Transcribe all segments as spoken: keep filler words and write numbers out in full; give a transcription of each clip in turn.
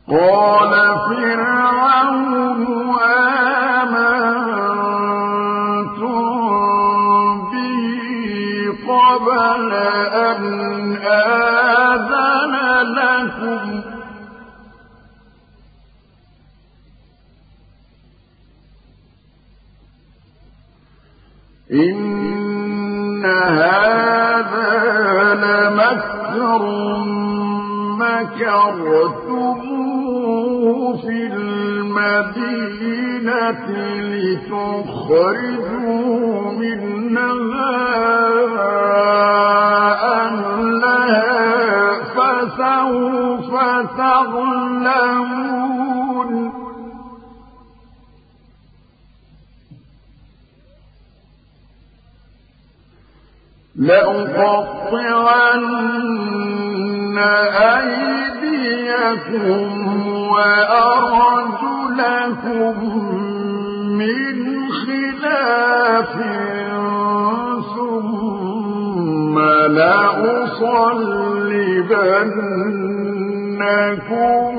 قال فرعون آمنتم به قبل أن آذن لكم إن هذا لمكر مكرتموه في المدينة لتخرجوا منها أهلها فسوف تعلمون لأقطعن أيديكم وأرجلكم من خلاف ثم لأصلبنكم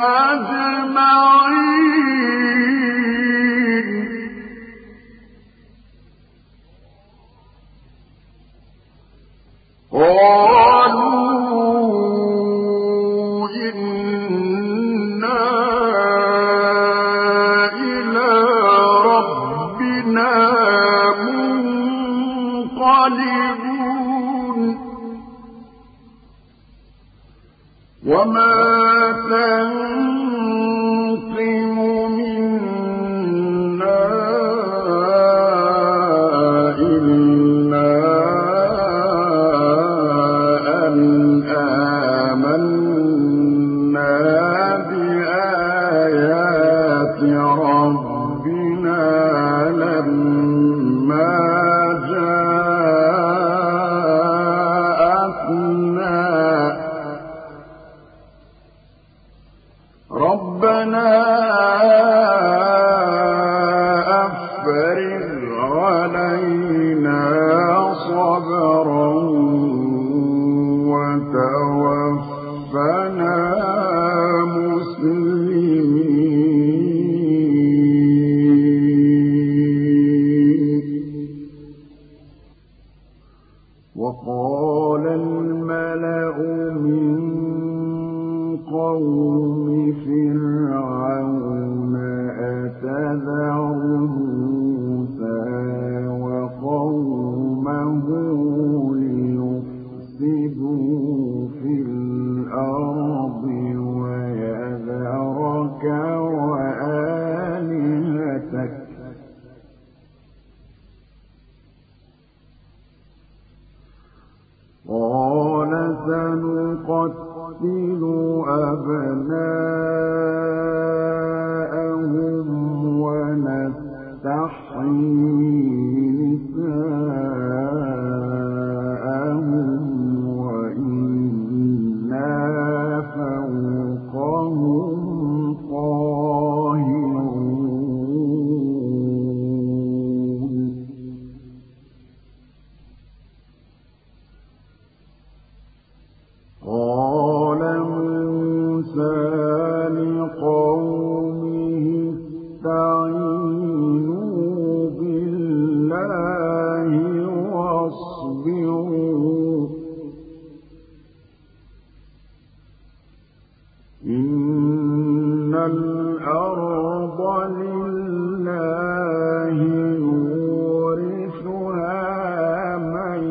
أجمعين قالوا إنا إلى ربنا منقلبون وما تنقم منا إلا أن آمنا بآيات ربنا لما جاءتنا ربنا أفرغ علينا صبرا وتوفنا مسلمين وقال الملأ من قوم فرعون أتذر موسى وقومه ليفسدوا في الأرض ويذرك وآلهتك قال سنقتل أبناءهم ونستحيي نساءهم وإنا فوقهم قاهرون قال موسى لقومه استعينوا بالله واصبروا إن الأرض لله يورثها من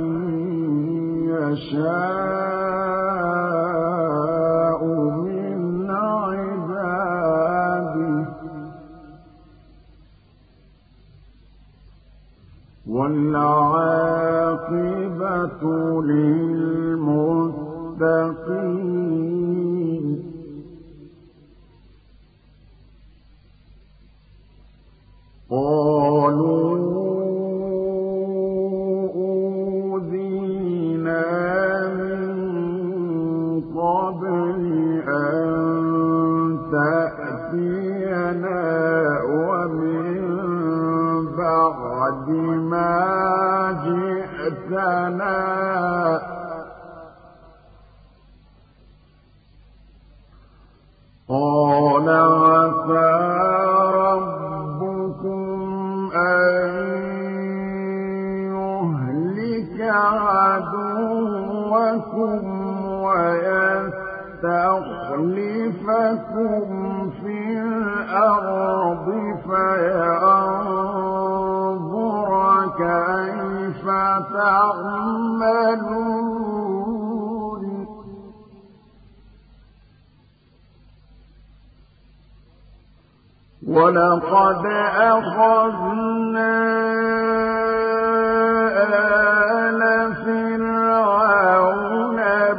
يشاء من عباده والعاقبة للمتقين يستخلفكم في الأرض فينظر كيف تعملون ولقد أخذنا آل فرعون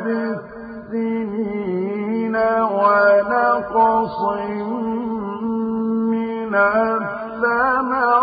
بالسنين ونقص من الثمرات